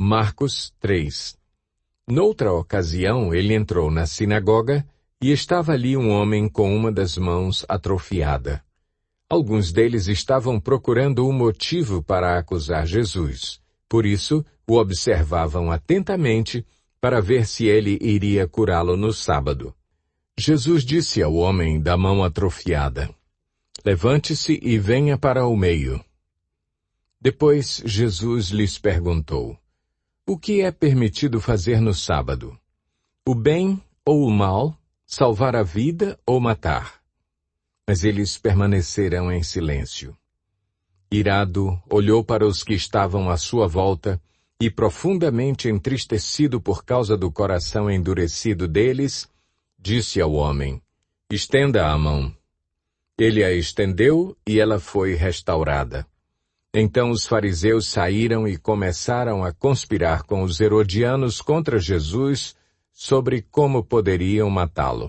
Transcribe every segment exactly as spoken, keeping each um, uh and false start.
Marcos três. Noutra ocasião, ele entrou na sinagoga e estava ali um homem com uma das mãos atrofiada. Alguns deles estavam procurando um motivo para acusar Jesus. Por isso, o observavam atentamente para ver se ele iria curá-lo no sábado. Jesus disse ao homem da mão atrofiada: "Levante-se e venha para o meio." Depois, Jesus lhes perguntou: "O que é permitido fazer no sábado? O bem ou o mal? Salvar a vida ou matar?" Mas eles permaneceram em silêncio. Irado, olhou para os que estavam à sua volta e, profundamente entristecido por causa do coração endurecido deles, disse ao homem: "Estenda a mão." Ele a estendeu e ela foi restaurada. Então os fariseus saíram e começaram a conspirar com os herodianos contra Jesus sobre como poderiam matá-lo.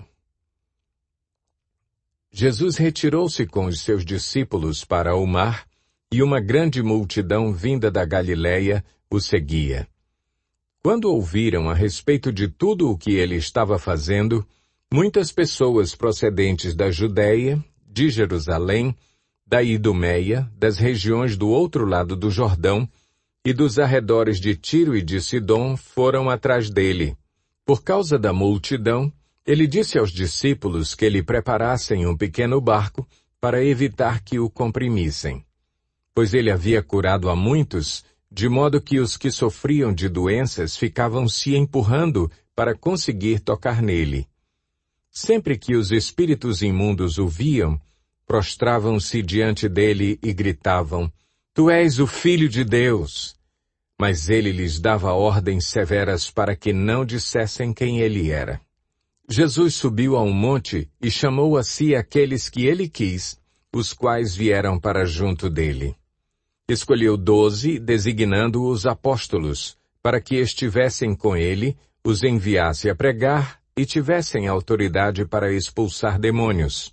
Jesus retirou-se com os seus discípulos para o mar, e uma grande multidão vinda da Galiléia o seguia. Quando ouviram a respeito de tudo o que ele estava fazendo, muitas pessoas procedentes da Judéia, de Jerusalém, da Idumeia, das regiões do outro lado do Jordão e dos arredores de Tiro e de Sidom foram atrás dele. Por causa da multidão, ele disse aos discípulos que lhe preparassem um pequeno barco para evitar que o comprimissem. Pois ele havia curado a muitos, de modo que os que sofriam de doenças ficavam se empurrando para conseguir tocar nele. Sempre que os espíritos imundos o viam, prostravam-se diante dele e gritavam: "Tu és o Filho de Deus!" Mas ele lhes dava ordens severas para que não dissessem quem ele era. Jesus subiu a um monte e chamou a si aqueles que ele quis, os quais vieram para junto dele. Escolheu doze, designando-os apóstolos, para que estivessem com ele, os enviasse a pregar e tivessem autoridade para expulsar demônios.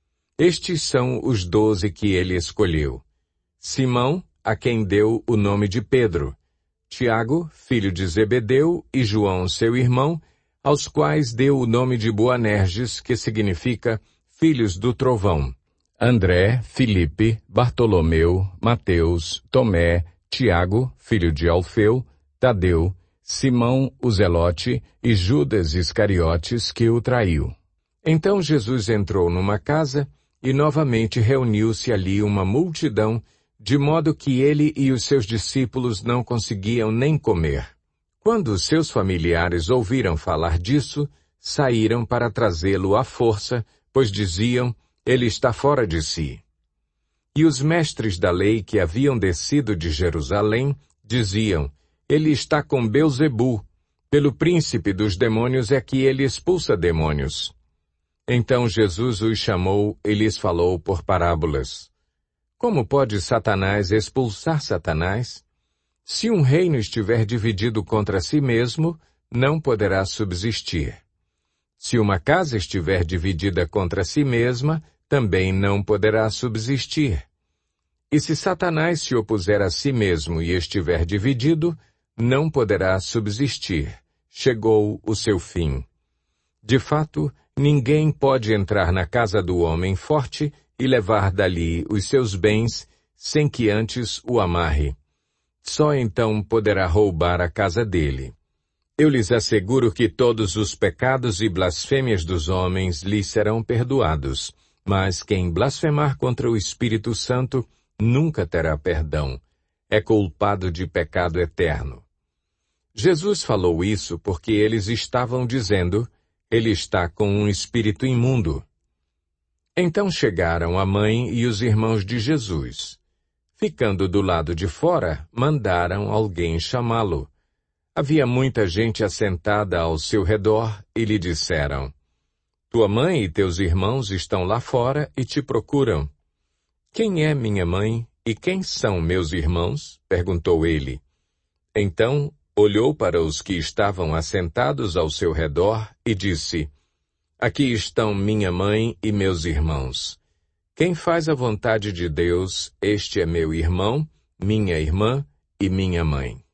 Estes são os doze que ele escolheu: Simão, a quem deu o nome de Pedro; Tiago, filho de Zebedeu, e João, seu irmão, aos quais deu o nome de Boanerges, que significa filhos do trovão; André, Filipe, Bartolomeu, Mateus, Tomé, Tiago, filho de Alfeu, Tadeu, Simão, o Zelote, e Judas Iscariotes, que o traiu. Então Jesus entrou numa casa, e novamente reuniu-se ali uma multidão, de modo que ele e os seus discípulos não conseguiam nem comer. Quando seus familiares ouviram falar disso, saíram para trazê-lo à força, pois diziam: "Ele está fora de si." E os mestres da lei que haviam descido de Jerusalém diziam: "Ele está com Belzebu, pelo príncipe dos demônios é que ele expulsa demônios." Então Jesus os chamou e lhes falou por parábolas: "Como pode Satanás expulsar Satanás? Se um reino estiver dividido contra si mesmo, não poderá subsistir. Se uma casa estiver dividida contra si mesma, também não poderá subsistir. E se Satanás se opuser a si mesmo e estiver dividido, não poderá subsistir. Chegou o seu fim. De fato, ninguém pode entrar na casa do homem forte e levar dali os seus bens, sem que antes o amarre. Só então poderá roubar a casa dele. Eu lhes asseguro que todos os pecados e blasfêmias dos homens lhes serão perdoados, mas quem blasfemar contra o Espírito Santo nunca terá perdão. É culpado de pecado eterno." Jesus falou isso porque eles estavam dizendo: "Ele está com um espírito imundo." Então chegaram a mãe e os irmãos de Jesus. Ficando do lado de fora, mandaram alguém chamá-lo. Havia muita gente assentada ao seu redor e lhe disseram: "Tua mãe e teus irmãos estão lá fora e te procuram." "Quem é minha mãe e quem são meus irmãos?" perguntou ele. Então olhou para os que estavam assentados ao seu redor e disse: "Aqui estão minha mãe e meus irmãos. Quem faz a vontade de Deus, este é meu irmão, minha irmã e minha mãe."